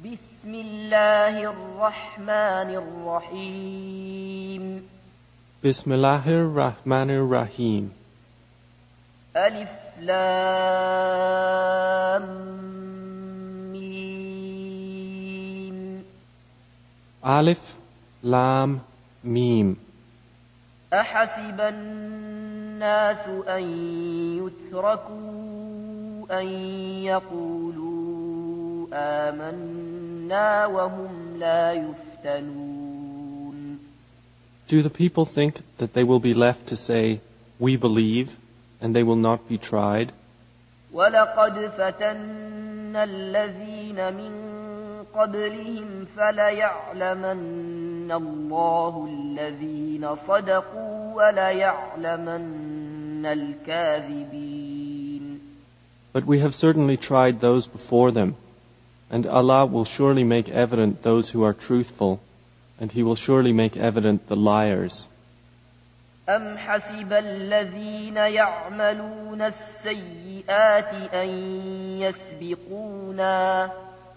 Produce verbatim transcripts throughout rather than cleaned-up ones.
بسم الله الرحمن الرحيم بسم الله الرحمن الرحيم ألف لام ميم ألف لام ميم أحسب الناس أن يتركوا أن يقولوا آمنا وهم لا يفتنون. Do the people think that they will be left to say, we believe, and they will not be tried? وَلَقَدْ فَتَنَّا الَّذِينَ مِن قَبْلِهِمْ فَلَيَعْلَمَنَّ اللَّهُ الَّذِينَ صَدَقُوا وَلَيَعْلَمَنَّ الْكَاذِبِينَ. But we have certainly tried those before them, and Allah will surely make evident those who are truthful, and He will surely make evident the liars. أَمْ حَسِبَ الَّذِينَ يَعْمَلُونَ السَّيِّئَاتِ أَن يَسْبِقُونَا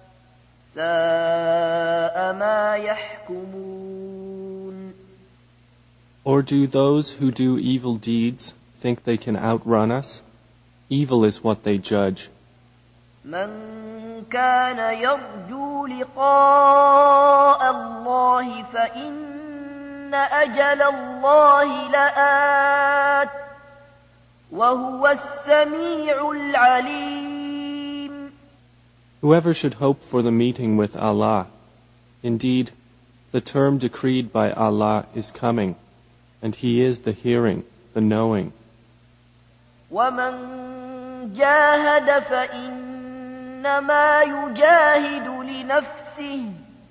سَاءَ مَا يَحْكُمُونَ. Or do those who do evil deeds think they can outrun us? Evil is what they judge. مَنْ كَانَ يَرْجُو لِقَاءَ اللَّهِ فَإِنَّ أَجَلَ اللَّهِ لَآتٍ وَهُوَ السَّمِيعُ الْعَلِيمُ. Whoever should hope for the meeting with Allah, indeed, the term decreed by Allah is coming, and He is the hearing, the knowing. وَمَنْ جَاهَدَ فَإِنَّمَا يُجَاهِدُ لِنَفْسِهِ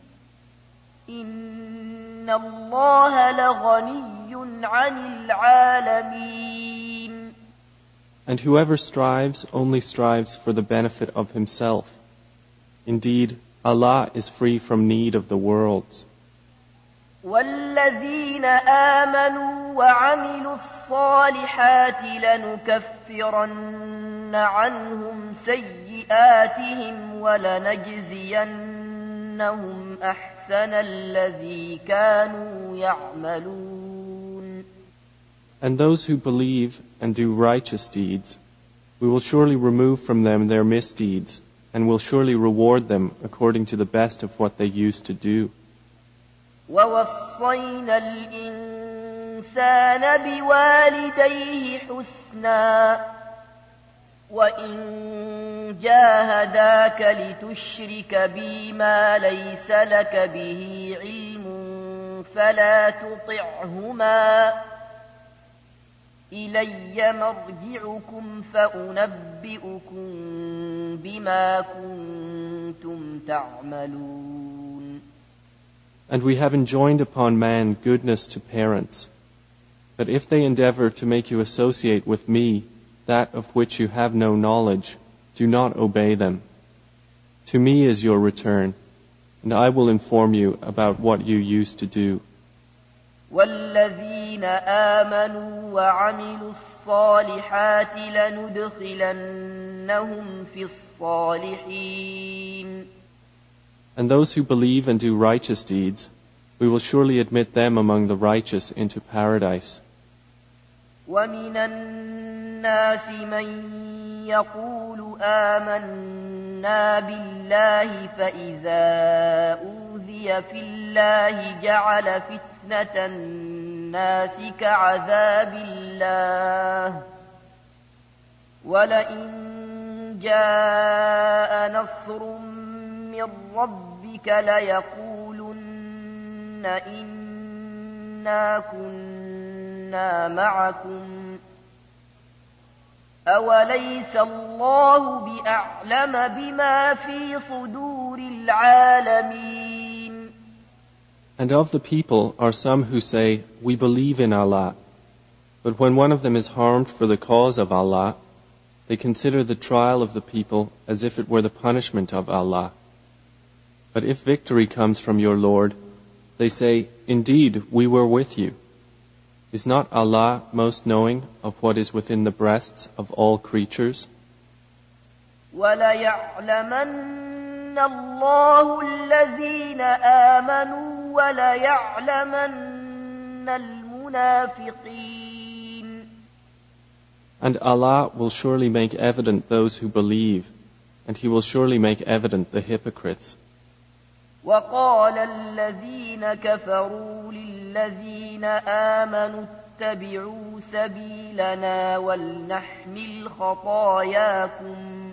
إِنَّ اللَّهَ لَغَنِيٌّ عَنِ الْعَالَمِينَ. And whoever strives only strives for the benefit of himself. Indeed, Allah is free from need of the worlds. وَالَّذِينَ آمَنُوا وَعَمِلُوا الصَّالِحَاتِ لَنُكَفِّرَنَّ عَنْهُمْ سَيِّئَاتِهِمْ وَلَنَجْزِيَنَّهُمْ أَحْسَنَ الَّذِي كَانُوا يَعْمَلُونَ. And those who believe and do righteous deeds, we will surely remove from them their misdeeds, and will surely reward them according to the best of what they used to do. وَوَصَّيْنَا الْإِنسَانَ بِوَالِدَيْهِ حُسْنًا وَإِنْ جَاهَدَاكَ لِتُشْرِكَ بِي مَا لَيْسَ لَكَ بِهِ عِلْمٌ فَلَا تُطِعْهُمَا إِلَيَّ مَرْجِعُكُمْ فَأُنَبِّئُكُمْ بِمَا كُنْتُمْ تَعْمَلُونَ. And we have enjoined upon man goodness to parents. But if they endeavor to make you associate with me that of which you have no knowledge, do not obey them. To me is your return, and I will inform you about what you used to do. وَالَّذِينَ آمَنُوا وَعَمِلُوا الصَّالِحَاتِ لَنُدْخِلَنَّهُمْ فِي الصَّالِحِينَ. And those who believe and do righteous deeds, we will surely admit them among the righteous into paradise. وَمِنَ النَّاسِ مَن يَقُولُ آمَنَّا بِاللَّهِ فَإِذَا أُوذِيَ فِي اللَّهِ جَعَلَ فِتْنَةَ النَّاسِ كَعَذَابِ اللَّهِ وَلَئِن جَاءَ نَصْرٌ مِّن رَّبِّكَ لَيَقُولُنَّ إِنَّا كُنَّا مَعَكُمْ أَوَلَيْسَ اللَّهُ بِأَعْلَمَ بِمَا فِي صُدُورِ الْعَالَمِينَ. And of the people are some who say, we believe in Allah. But when one of them is harmed for the cause of Allah, they consider the trial of the people as if it were the punishment of Allah. But if victory comes from your Lord, they say, indeed, we were with you. Is not Allah most knowing of what is within the breasts of all creatures? وَلَيَعْلَمَنَّ الله الذين آمنوا وليعلمن المنافقين. And Allah will surely make evident those who believe, and He will surely make evident the hypocrites. وقال الذين كفروا للذين آمنوا اتبعوا سبيلنا ولنحمل خطاياكم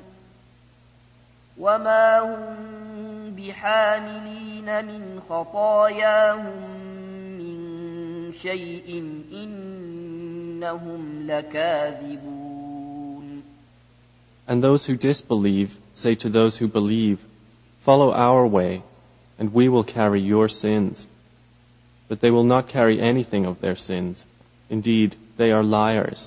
وما هم بحاملين من خطاياهم من شيء إنهم لكاذبون. And those who disbelieve say to those who believe, follow our way, and we will carry your sins. But they will not carry anything of their sins. Indeed, they are liars.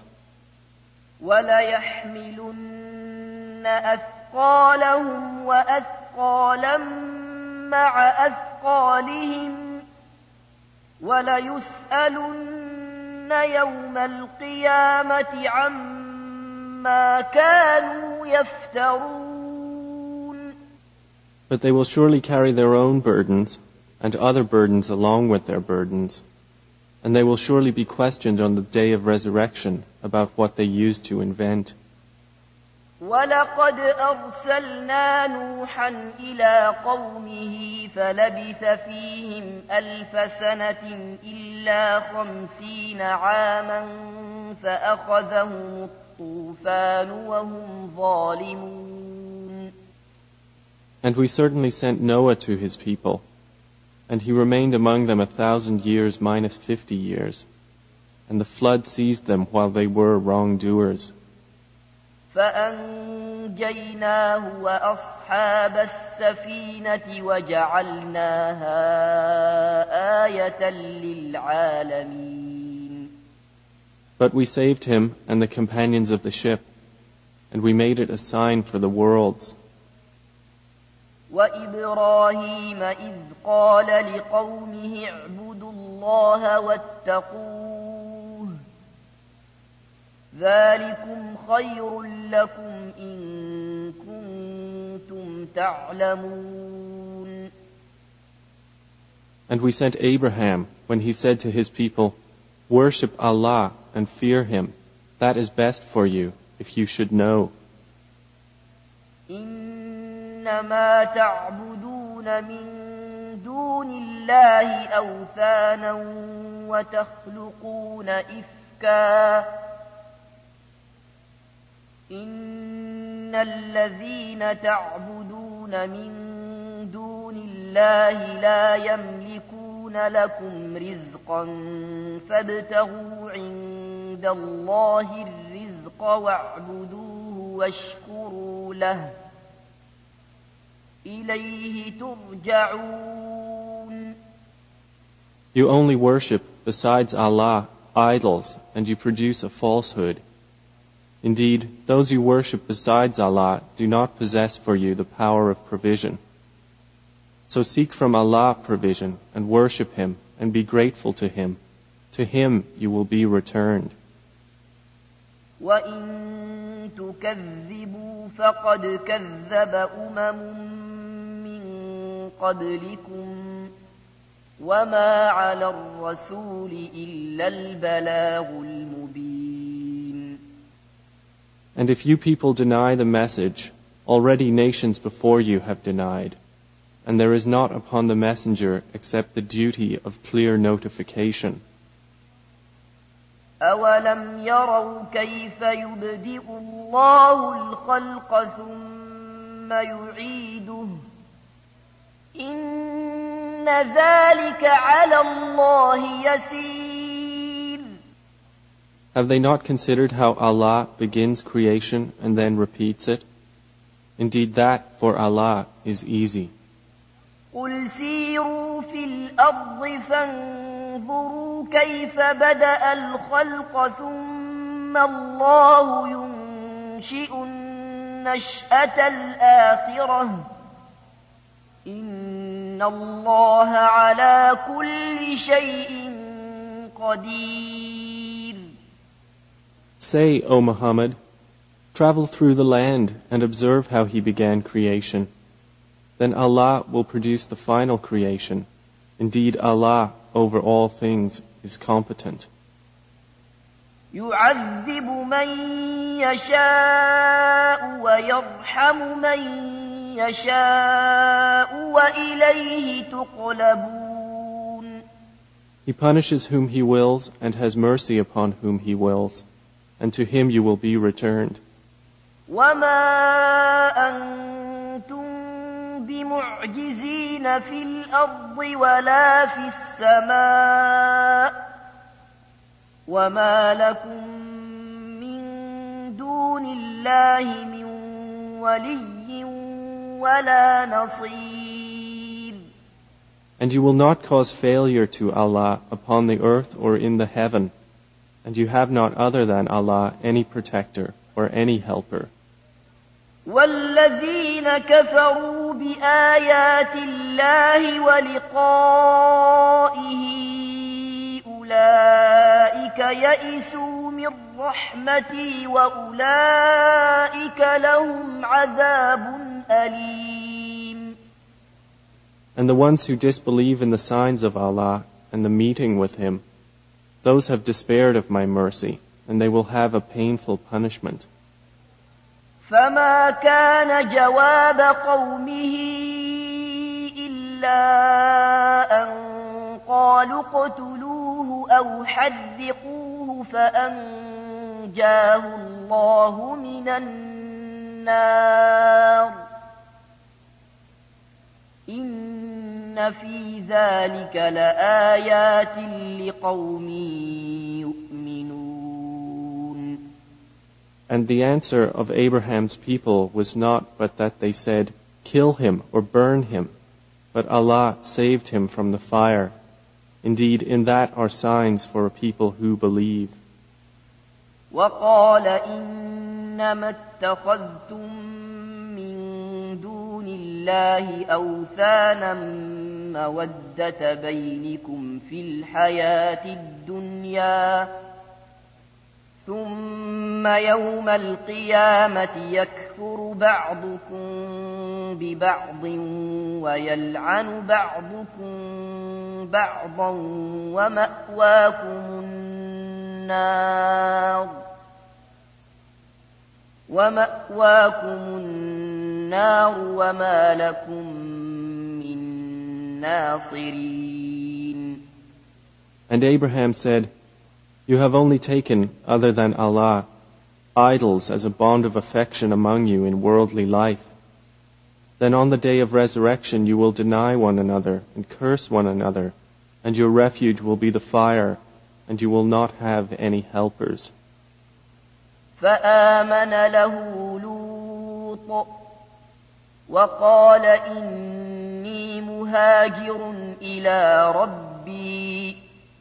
وَلَيَحْمِلُنَّ أَثْقَالَهُمْ وَأَثْقَالًا مَعَ أَثْقَالِهِمْ وَلَيُسْأَلُنَّ يَوْمَ الْقِيَامَةِ عَمَّا كَانُوا يَفْتَرُونَ. But they will surely carry their own burdens and other burdens along with their burdens, and they will surely be questioned on the day of resurrection about what they used to invent. وَلَقَدْ أَرْسَلْنَا نُوحًا إِلَىٰ قَوْمِهِ فَلَبِثَ فِيهِمْ أَلْفَ سَنَةٍ إِلَّا خَمْسِينَ عَامًا فَأَخَذَهُمُ الطُّوفَانُ وَهُمْ ظَالِمُونَ. And we certainly sent Noah to his people, and he remained among them a thousand years minus fifty years, and the flood seized them while they were wrongdoers. فَأَنْجَيْنَاهُ وَأَصْحَابَ السَّفِينَةِ وَجَعَلْنَاهَا آيَةً لِلْعَالَمِينَ. But we saved him and the companions of the ship, and we made it a sign for the worlds. وَإِبْرَاهِيمَ إِذْ قَالَ لِقَوْمِهِ اعْبُدُوا اللَّهَ وَاتَّقُوهُ ذَلِكُمْ خَيْرٌ لَكُمْ إِن كُنتُمْ تَعْلَمُونَ. And we sent Abraham when he said to his people, worship Allah and fear Him. That is best for you, if you should know. إنما تعبدون من دون الله أوثانا وتخلقون إفكا إن الذين تعبدون من دون الله لا يملكون لكم رزقا فابتغوا عند الله الرزق واعبدوه واشكروا له إليه ترجعون. You only worship besides Allah idols, and you produce a falsehood. Indeed, those you worship besides Allah do not possess for you the power of provision. So seek from Allah provision and worship Him and be grateful to Him. To Him you will be returned. وَإِن تُكَذِّبُوا فَقَدْ كَذَّبَ أُمَمٌ قبلكم وما على الرسول إلا البلاغ المبين. And if you people deny the message, already nations before you have denied, and there is not upon the messenger except the duty of clear notification. أَوَلَمْ يَرَوْا كَيْفَ يُبْدِئُ اللَّهُ الْخَلْقَ ثُمَّ يُعِيدُهُ إِنَّ ذَلِكَ عَلَى اللَّهِ يَسِيرٌ. Have they not considered how Allah begins creation and then repeats it? Indeed, that for Allah is easy. قُلْ سِيرُوا فِي الْأَرْضِ فَانظُرُوا كَيْفَ بَدَأَ الْخَلْقَ ثُمَّ اللَّهُ يُنشِئُ النَّشْأَةَ الْآخِرَةَ إِنَّ اللَّهَ عَلَى كُلِّ شَيْءٍ قَدِيرٌ. Say, O Muhammad, travel through the land and observe how He began creation. then Allah will produce the final creation. Indeed, Allah over all things is competent. يعذب من يشاء ويرحم من يشاء وإليه تقلبون. He punishes whom He wills and has mercy upon whom He wills, and to Him you will be returned. وما أنتم بمعجزين في الأرض ولا في السماء وما لكم من دون الله من ولي ولا نصير. And you will not cause failure to Allah upon the earth or in the heaven, and you have not other than Allah any protector or any helper. والذين كفروا بآيات الله ولقائه أولئك يئسوا من رحمتي وأولئك لهم عذاب أليم. And the ones who disbelieve in the signs of Allah and the meeting with Him, those have despaired of my mercy, and they will have a painful punishment. فما كان جواب قومه إلا أن قالوا اقتلوه أو حرقوه فأنجاه الله من النار إن في ذلك لآيات لقوم يؤمنون. And the answer of Abraham's people was not but that they said, "Kill him or burn him," but Allah saved him from the fire. Indeed, in that are signs for a people who believe. وقال إنما اتخذتم من دون الله أوثانا مودة بينكم في الحياة الدنيا ثم يوم القيامة يكفر بعضكم ببعض ويلعن بعضكم بعضا ومأواكم النار ومأواكم النار وما لكم من ناصرين. And Abraham said, "You have only taken, other than Allah, idols as a bond of affection among you in worldly life. Then on the day of resurrection you will deny one another and curse one another, and your refuge will be the fire, and you will not have any helpers." فآمن له لوط وقال إني مهاجر إلى ربي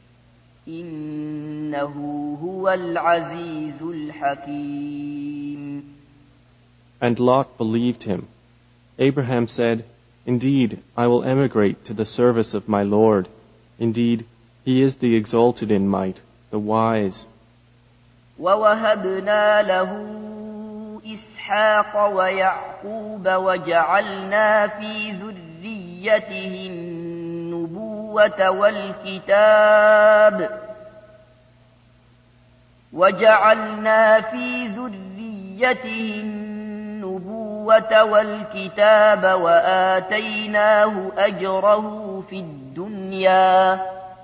إنه هو العزيز الحكيم. And Lot believed him. Abraham said, "Indeed, I will emigrate to the service of my Lord. Indeed, He is the exalted in might, the wise." ووهبنا له إسحاق ويعقوب وجعلنا في ذريته النبوة والكتاب وجعلنا في ذريته النبوة والكتاب وآتيناه أجره في الدنيا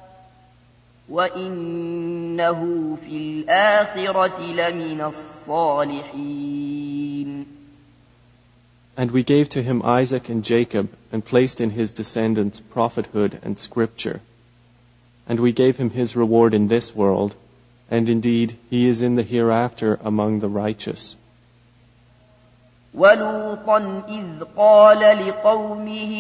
وإنه في الآخرة لمن الصالحين. And we gave to him Isaac and Jacob, and placed in his descendants prophethood and scripture. And we gave him his reward in this world, and indeed he is in the hereafter among the righteous. وَلُوطًا إِذْ قَالَ لِقَوْمِهِ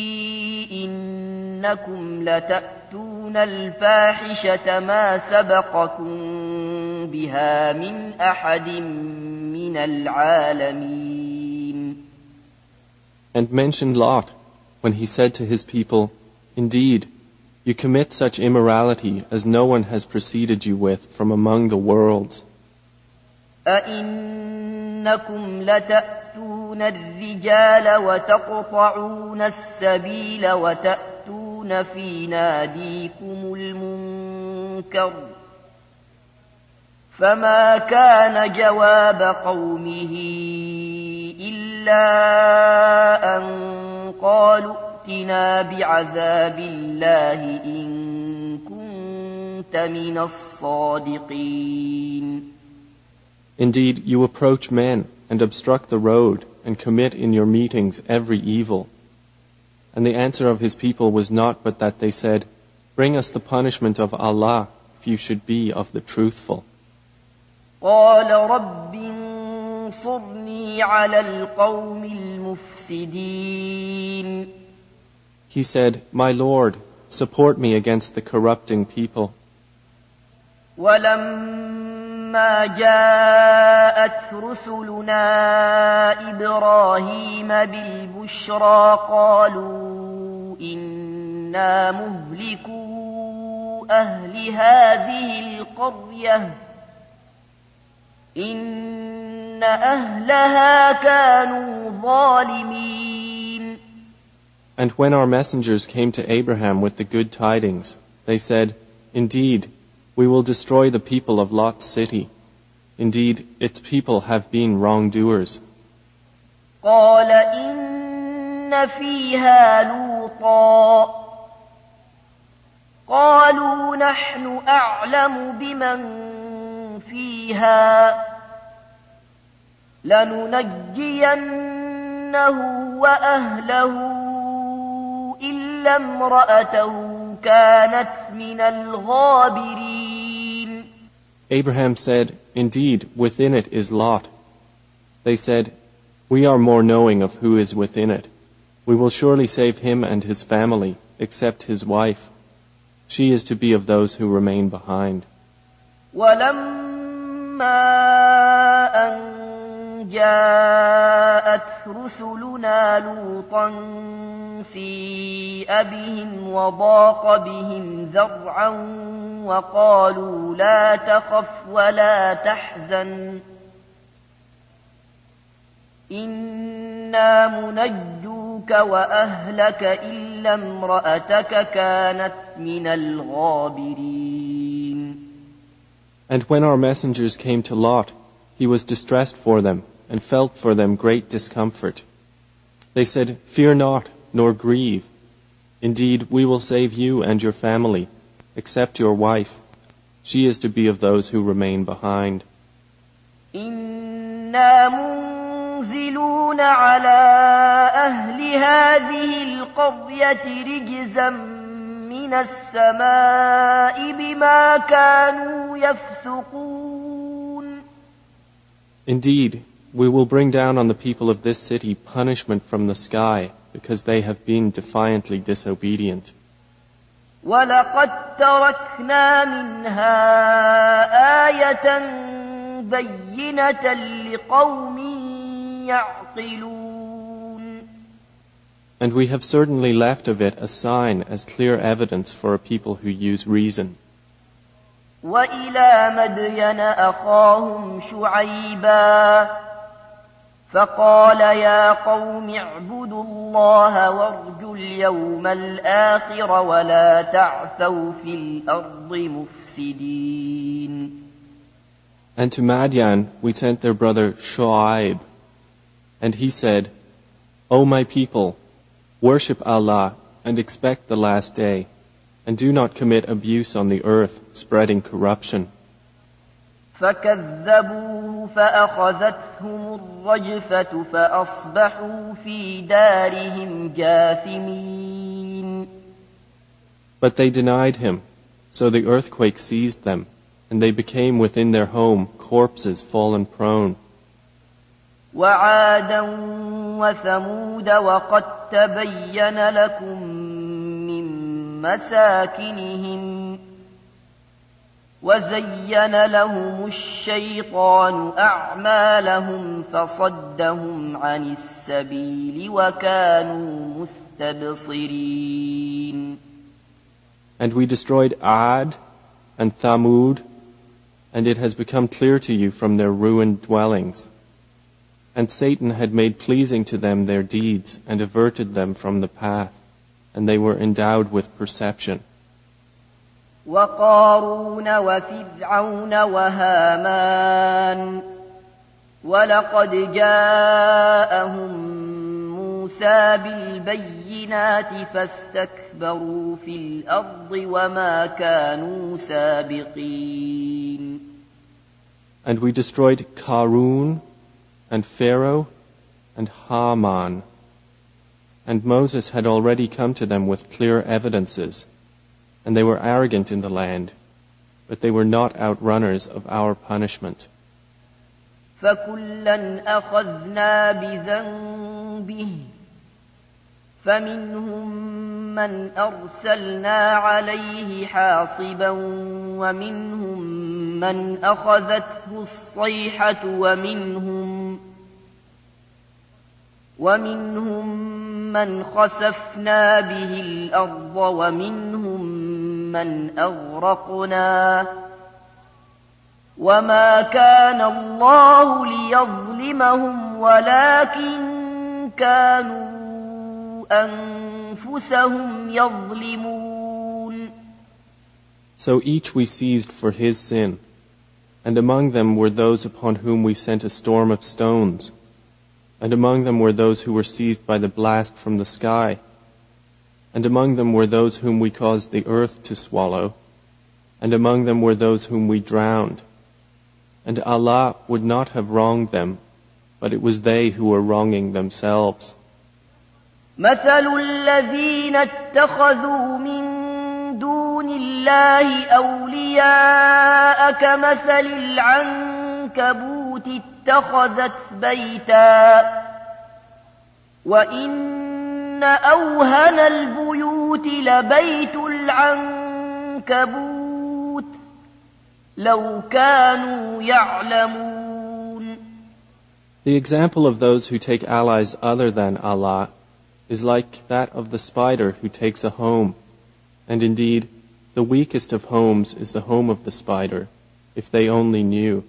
إِنَّكُمْ لَتَأْتُونَ الْفَاحِشَةَ مَا سَبَقَكُمْ بِهَا مِنْ أَحَدٍ مِنَ الْعَالَمِينَ. And mention Lot, when he said to his people, "Indeed, you commit such immorality as no one has preceded you with from among the worlds." أَإِنَّكُمْ لَتَأْتُونَ الرجال وتقطعون السبيل وتأتون في ناديكم المنكر فما كان جواب قومه إلا أن قالوا ائتنا بعذاب الله إن كنت من الصادقين. Indeed, you approach men and obstruct the road and commit in your meetings every evil. And the answer of his people was not but that they said, bring us the punishment of Allah if you should be of the truthful. قال رب انصرني على القوم المفسدين. He said, my Lord, support me against the corrupting people. ولما جاءت رسلنا إبراهيم بالبشرى قالوا إنا مهلكو أهل هذه القرية إن أهلها كانوا ظالمين. And when our messengers came to Abraham with the good tidings, they said, indeed, we will destroy the people of Lot's city. Indeed, its people have been wrongdoers. قال إن فيها لوطا قالوا نحن أعلم بمن فيها لننجينه وأهله إلا امرأته كانت من الغابرين. Abraham said, indeed, within it is Lot. They said, we are more knowing of who is within it. We will surely save him and his family, except his wife. She is to be of those who remain behind. ولما أن جاءت رسلنا لوطا سيء بهم وضاق بهم ذرعا وقالوا لا تخف ولا تحزن إنا منجوك وأهلك إلا امرأتك كانت من الغابرين. And when our messengers came to Lot, he was distressed for them and felt for them great discomfort. They said, fear not, nor grieve. Indeed, we will save you and your family, except your wife. She is to be of those who remain behind. إنا منزلون على أهل هذه القرية رجزا من السماء بما كانوا يفسقون. Indeed, we will bring down on the people of this city punishment from the sky because they have been defiantly disobedient. وَلَقَدْ تَرَكْنَا مِنْهَا آيَةً بَيِّنَةً لِقَوْمٍ يَعْقِلُونَ. And we have certainly left of it a sign as clear evidence for a people who use reason. وَإِلَى مَدْيَنَ أَخَاهُمْ شُعَيْبًا فقال يا قوم اعبدوا الله وارجوا اليوم الآخر ولا تعثوا في الأرض مفسدين. And to Madian we sent their brother Shu'aib, and he said, O my people, worship Allah and expect the last day, and do not commit abuse on the earth, spreading corruption. فكذبوه فأخذتهم الرجفة فأصبحوا في دارهم جاثمين. But they denied him, so the earthquake seized them, and they became within their home corpses fallen prone. وعادا وثمود وقد تبين لكم من مساكنهم وزين لهم الشيطان أعمالهم فصدهم عن السبيل وكانوا مستبصرين. And we destroyed Ad and Thamud, and it has become clear to you from their ruined dwellings. And Satan had made pleasing to them their deeds and averted them from the path, and they were endowed with perception. وقارون وفرعون وهامان ولقد جاءهم موسى بالبينات فاستكبروا في الأرض وما كانوا سابقين. And we destroyed Qarun and Pharaoh and Haman. And Moses had already come to them with clear evidences, and they were arrogant in the land, but they were not outrunners of our punishment. فَكُلًّا أَخَذْنَا بِذَنبِهِ فَمِنْهُمْ مَنْ أَرْسَلْنَا عَلَيْهِ حَاصِبًا وَمِنْهُمْ مَنْ أَخَذَتْهُ الصَّيْحَةُ وَمِنْهُمْ وَمِنْهُمْ مَنْ خَسَفْنَا بِهِ الْأَرْضَ وَمِنْهُمْ مَنْ أَغْرَقْنَا وَمَا كَانَ اللَّهُ لِيَظْلِمَهُمْ وَلَكِنْ كَانُوا أَنفُسَهُمْ يَظْلِمُونَ. So each we seized for his sin, and among them were those upon whom we sent a storm of stones, and among them were those who were seized by the blast from the sky, and among them were those whom we caused the earth to swallow, and among them were those whom we drowned. And Allah would not have wronged them, but it was they who were wronging themselves. مثل الذين اتخذوا من دون الله أولياء كمثل العنكبوت اتخذت بيتا وإن أوهن البيوت لبيت العنكبوت لو كانوا يعلمون. The example of those who take allies other than Allah is like that of the spider who takes a home, and indeed the weakest of homes is the home of the spider, if they only knew.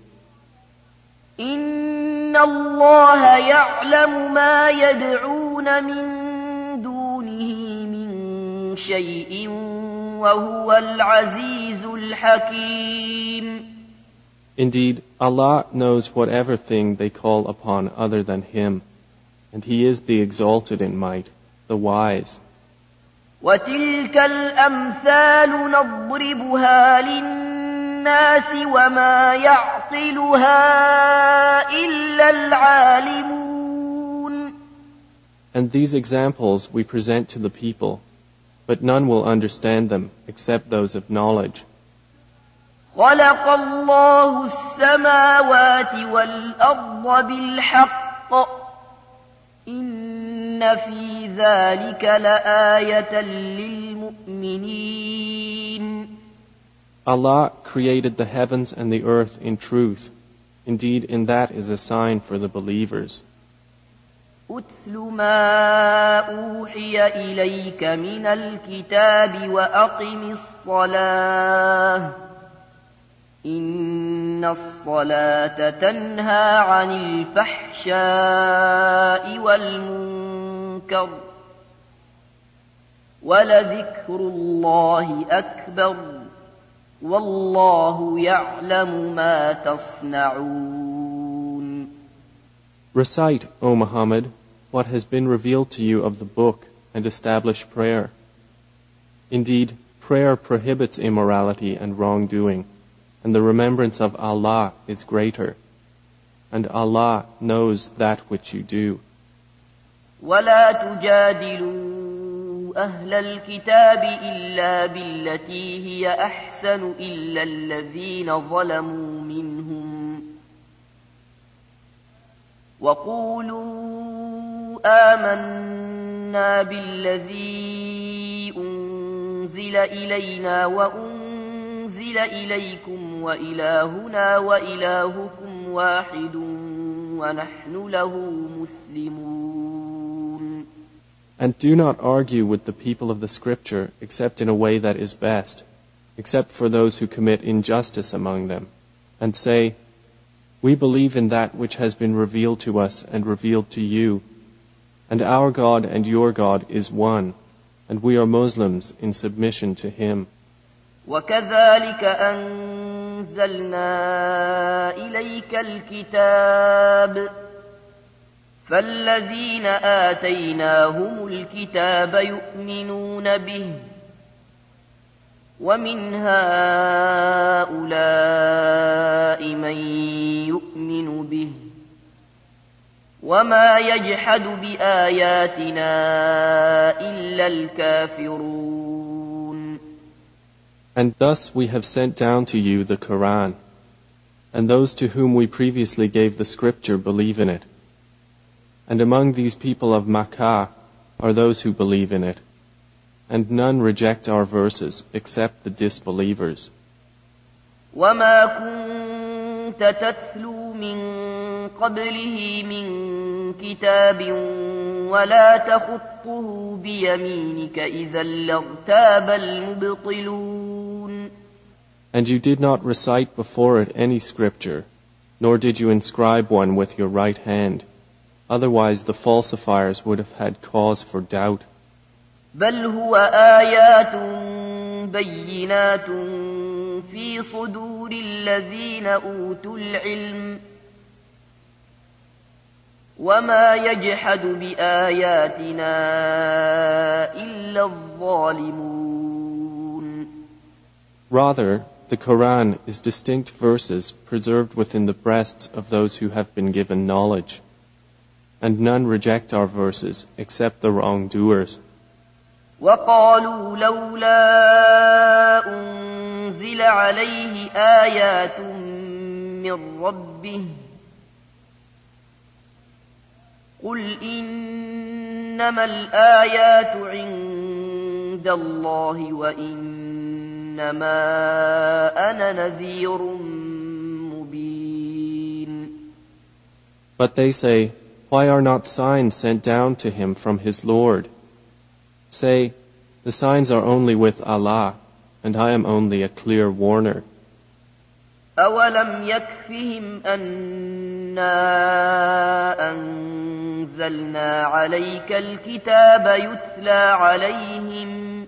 إن الله يعلم ما يدعون من دونه من شيء وهو العزيز الحكيم. Indeed, Allah knows whatever thing they call upon other than Him, and He is the exalted in might, the wise. وتلك الأمثال نضربها للناس وما يعقلها إلا العالمون. And these examples we present to the people, but none will understand them except those of knowledge. خلق الله السماوات والأرض بالحق إن في ذلك لآية للمؤمنين. Allah created the heavens and the earth in truth. Indeed, in that is a sign for the believers. أتل ما أوحي إليك من الكتاب وأقم الصلاة إن الصلاة تنهى عن الفحشاء والمنكر ولذكر الله أكبر والله يعلم ما تصنعون. Recite, O Muhammad, what has been revealed to you of the book and establish prayer. Indeed, prayer prohibits immorality and wrongdoing, and the remembrance of Allah is greater, and Allah knows that which you do. ولا تجادلوا أهل الكتاب إلا بالتي هي أحسن إلا الذين ظلموا منهم وقولوا آمنا بالذي أنزل إلينا وأنزل إليكم وإلهنا وإلهكم واحد ونحن له مسلمون. And do not argue with the people of the Scripture except in a way that is best, except for those who commit injustice among them, and say, We believe in that which has been revealed to us and revealed to you, and our God and your God is one, and we are Muslims in submission to Him. وكذلك أنزلنا إليك الكتاب فالذين آتيناهم الكتاب يؤمنون به ومن هؤلاء من يؤمن به وما يجحد بآياتنا إلا الكافرون. And thus we have sent down to you the Quran, and those to whom we previously gave the scripture believe in it. And among these people of Makkah are those who believe in it, and none reject our verses except the disbelievers. وما كنت تتلو من قبله من كتاب ولا تخطه بيمينك إذا لارتاب المبطلون. And you did not recite before it any scripture, nor did you inscribe one with your right hand. Otherwise the falsifiers would have had cause for doubt. بل هو آيات بينات في صدور الذين أوتوا العلم وما يجحد بآياتنا إلا الظالمون. Rather, the Quran is distinct verses preserved within the breasts of those who have been given knowledge, and none reject our verses except the wrongdoers. وقالوا لولا أنزل عليه آيات من ربه قل إنما الآيات عند الله وإنما أنا نذير مبين. But they say, why are not signs sent down to him from his Lord? Say, the signs are only with Allah, and I am only a clear warner. أَوَلَمْ يَكْفِهِمْ أَنَّا أَنزَلْنَا عَلَيْكَ الْكِتَابَ يُتْلَى عَلَيْهِمْ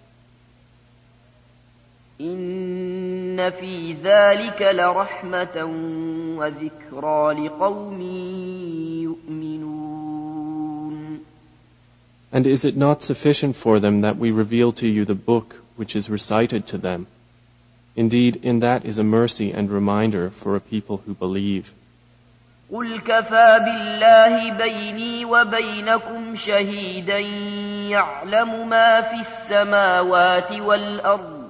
إِنَّ فِي ذَلِكَ لَرَحْمَةً وَذِكْرَى لِقَوْمٍ يُؤْمِنُونَ. And is it not sufficient for them that we reveal to you the book which is recited to them? Indeed, in that is a mercy and reminder for a people who believe. قُلْ كَفَى بِاللَّهِ بَيْنِي وَبَيْنَكُمْ شَهِيدًا يَعْلَمُ مَا فِي السَّمَاوَاتِ وَالْأَرْضِ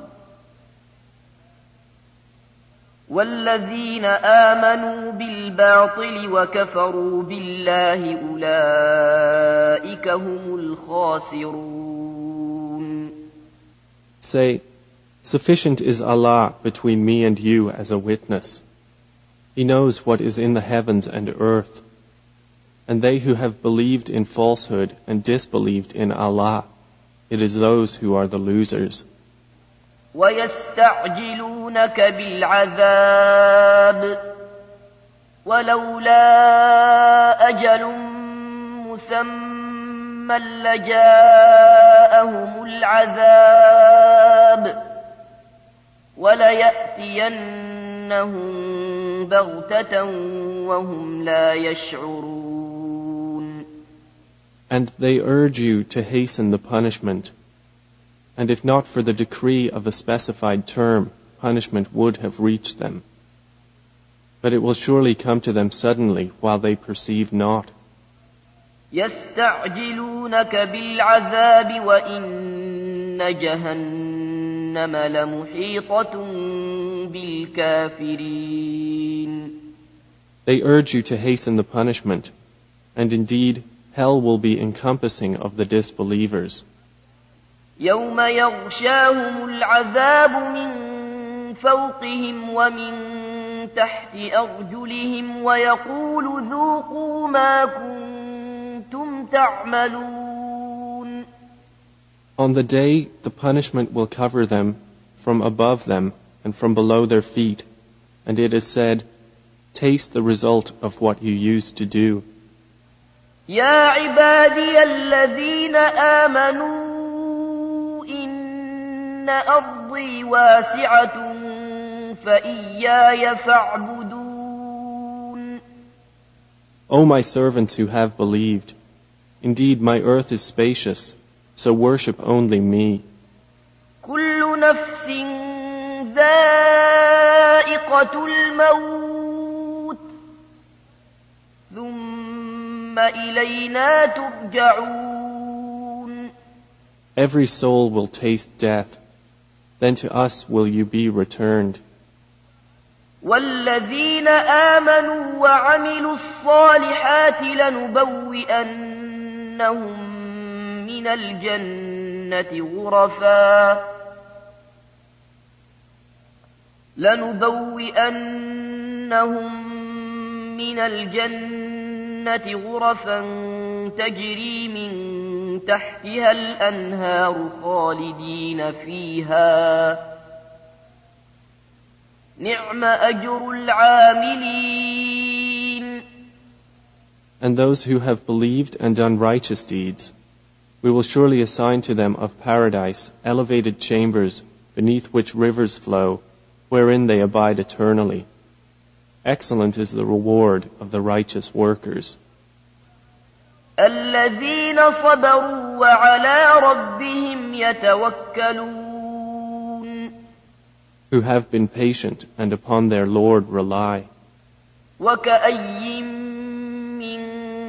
وَالَّذِينَ آمَنُوا بِالْبَاطِلِ وَكَفَرُوا بِاللَّهِ أُولَئِكَ هُمُ الْخَاسِرُونَ. Say, sufficient is Allah between me and you as a witness. He knows what is in the heavens and earth. And they who have believed in falsehood and disbelieved in Allah, it is those who are the losers. وَيَسْتَعْجِلُونَكَ بِالْعَذَابِ وَلَوْلَا أَجَلٌ مُّسَمًّى لَّجَاءَهُمُ الْعَذَابُ وَلَيَأْتِيَنَّهُم بَغْتَةً وَهُمْ لَا يَشْعُرُونَ. And they urge you to hasten the punishment. And if not for the decree of a specified term, punishment would have reached them. But it will surely come to them suddenly while they perceive not. يَسْتَعْجِلُونَكَ بِالْعَذَابِ وَإِنَّ جَهَنَّمَ لَمُحِيطَةٌ بِالْكَافِرِينَ. They urge you to hasten the punishment, and indeed hell will be encompassing of the disbelievers. يَوْمَ يَغْشَاهُمُ الْعَذَابُ مِنْ فَوْقِهِمْ وَمِنْ تَحْتِ أَرْجُلِهِمْ وَيَقُولُ ذُوقُوا مَا كُنْتُمْ تَعْمَلُونَ. On the day the punishment will cover them from above them and from below their feet, and it is said, taste the result of what you used to do. يا عبادي الذين آمنوا إن أرضي واسعة فإياي فاعبدون. O my servants who have believed, indeed my earth is spacious, so worship only me. كل نفس ذائقة الموت ثم إلينا ترجعون. Every soul will taste death, then to us will you be returned. والذين آمنوا وعملوا الصالحات لنبوئنهم من الجنة غرفا لنبوئنهم من الجنة غرفا تجري من تحتها الأنهار خالدين فيها نعم أجر العاملين. And those who have believed and done righteous deeds, we will surely assign to them of paradise elevated chambers beneath which rivers flow, wherein they abide eternally. Excellent is the reward of the righteous workers. الذين صبروا وعلى ربهم يتوكلون. Who have been patient and upon their Lord rely. وكأي من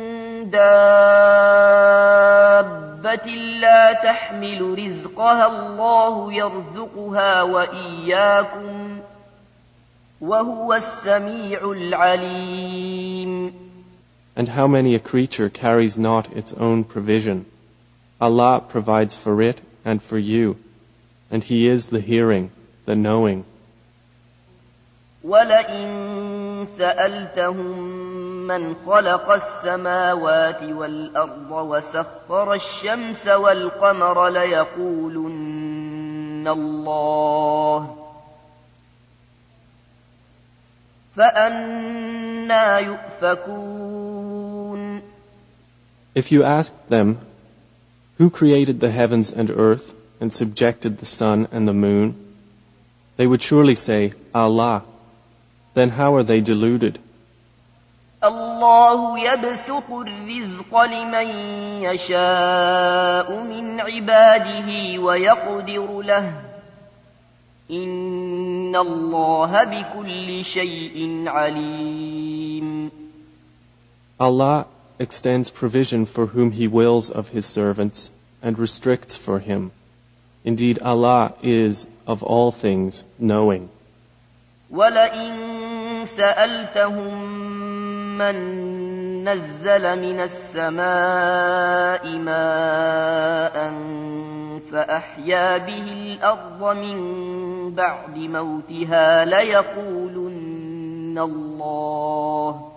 دابة لا تحمل رزقها الله يرزقها وإياكم وهو السميع العليم. And how many a creature carries not its own provision? Allah provides for it and for you, and He is the hearing, the knowing. وَلَئِن سَأَلْتَهُم مَّنْ خَلَقَ السَّمَاوَاتِ وَالْأَرْضَ وَسَخَّرَ الشَّمْسَ وَالْقَمَرَ لَيَقُولُنَّ اللَّهُ فَأَنَّىٰ يُؤْفَكُونَ. If you asked them, who created the heavens and earth and subjected the sun and the moon, they would surely say, Allah. Then how are they deluded? الله يبسط الرزق لمن يشاء من عباده ويقدر له إن الله بكل شيء عليم. Allah extends provision for whom He wills of His servants and restricts for him. Indeed, Allah is of all things knowing. وَلَئِن سَأَلْتَهُم مَّن نَّزَّلَ مِنَ السَّمَاءِ مَاءً فَأَحْيَا بِهِ الْأَرْضَ مِن بَعْدِ مَوْتِهَا لَيَقُولُنَّ اللَّهُ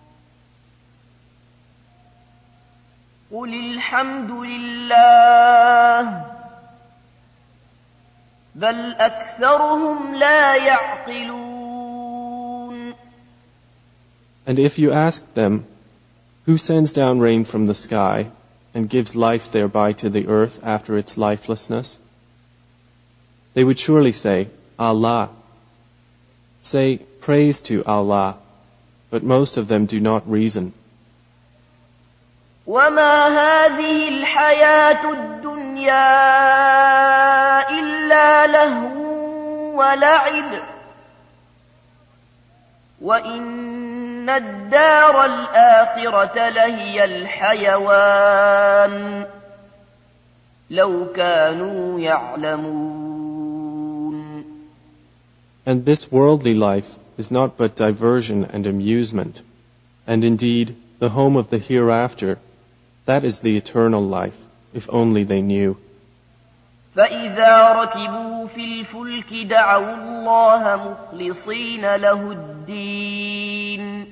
قُلِ الْحَمْدُ لِلَّهِ بل أكثرهم لا يعقلون. And if you ask them, who sends down rain from the sky and gives life thereby to the earth after its lifelessness? They would surely say, Allah. Say, praise to Allah, but most of them do not reason. وما هذه الحياة الدنيا إلا لهو ولعب وإن الدار الآخرة لهي الحيوان لو كانوا يعلمون. And this worldly life is not but diversion and amusement, and indeed the home of the hereafter, that is the eternal life, if only they knew. فإذا ركبوا في الفلك دعوا الله مخلصين له الدين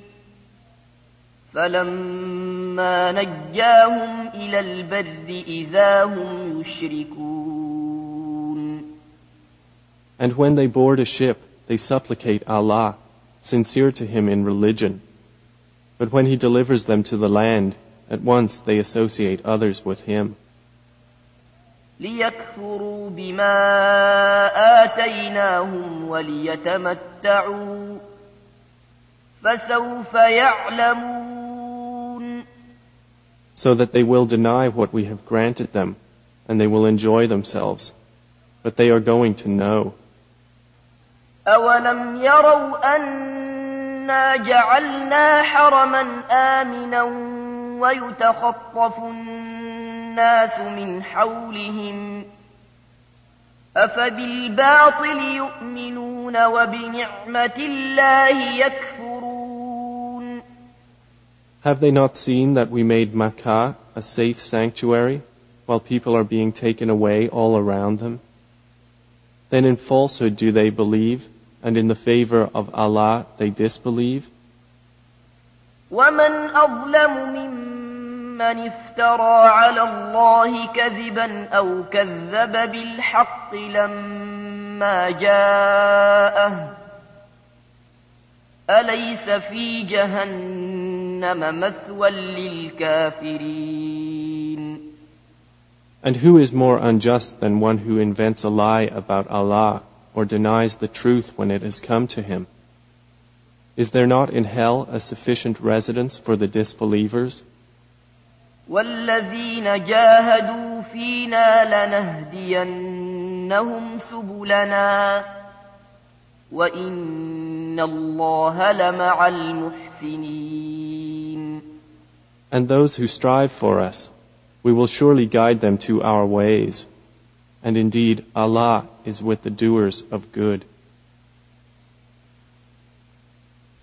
فلما نجاهم إلى البر إذا هم يشركون. And when they board a ship, they supplicate Allah, sincere to him in religion. But when he delivers them to the land, at once they associate others with him. ليكفروا بما آتيناهم وليتمتعوا فسوف يعلمون. So that they will deny what we have granted them, and they will enjoy themselves. But they are going to know. أولم يروا أنا جعلنا حرما آمنا ويتخطف الناس من حولهم أفبالباطل يؤمنون وبنعمة الله يكفرون. Have they not seen that we made Makkah a safe sanctuary while people are being taken away all around them? Then in falsehood do they believe, and in the favor of Allah they disbelieve? ومن أظلم ممن افترى على الله كذبا أو كذب بالحق لما جاءه أليس في جهنم مثوى للكافرين. And who is more unjust than one who invents a lie about Allah or denies the truth when it has come to him? Is there not in hell a sufficient residence for the disbelievers? وَالَّذِينَ جَاهَدُوا فِينَا لَنَهْدِيَنَّهُمْ سُبُلَنَا وَإِنَّ اللَّهَ لَمَعَ الْمُحْسِنِينَ. And those who strive for us, we will surely guide them to our ways. And indeed, Allah is with the doers of good.